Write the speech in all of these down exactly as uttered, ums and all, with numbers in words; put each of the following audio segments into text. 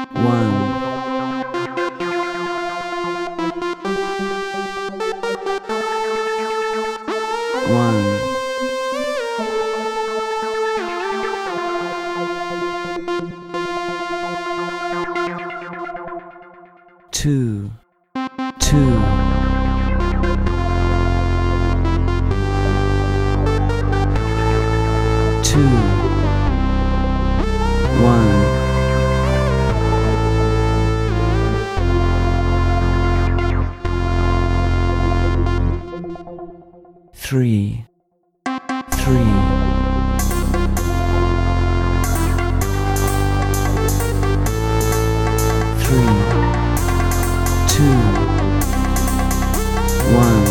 one, one, two, two, two, one, three, three, three, two, one,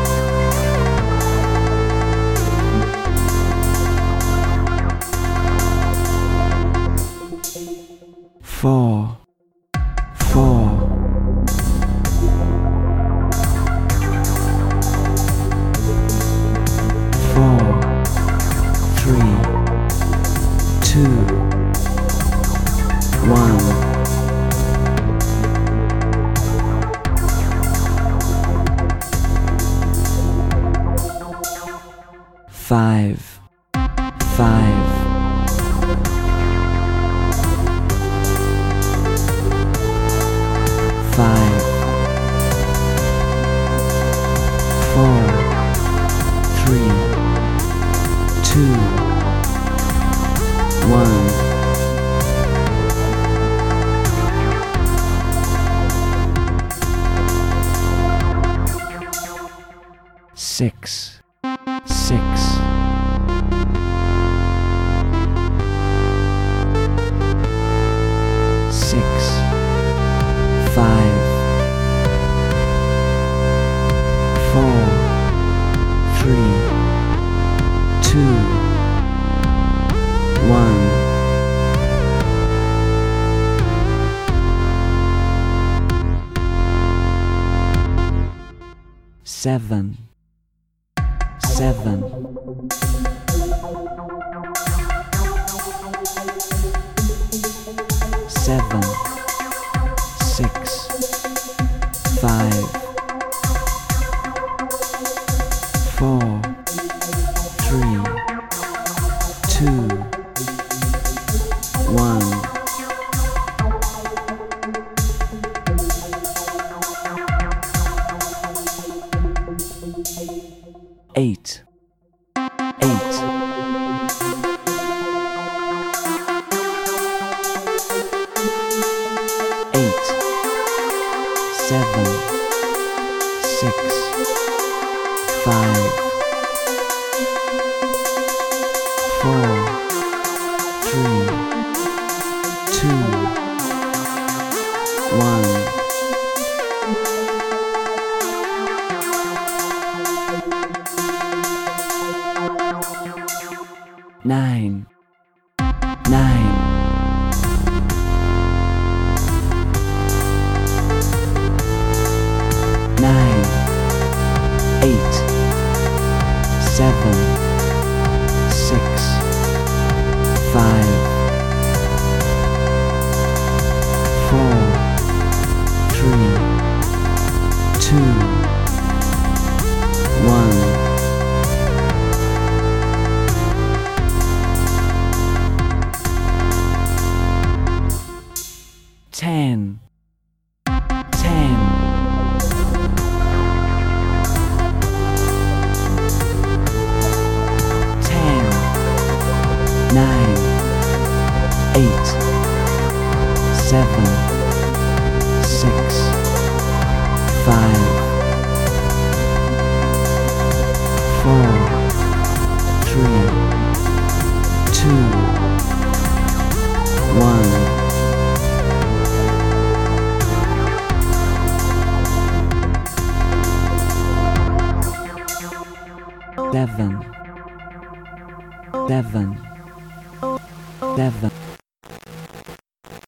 four, four, four, three, two, one, five, five, five, four, three, two, one, six, six, six, five, four, three, two, one, seven, seven, seven, six, five, four, three, two, one, eight, eight, eight, seven, six, five, four, three, two, one, nine, nine, nine, eight, seven, six, five, four, three, two, one, ten, ten, ten, nine, eight, seven, six, five, four, three, two, one. Seven, seven, seven.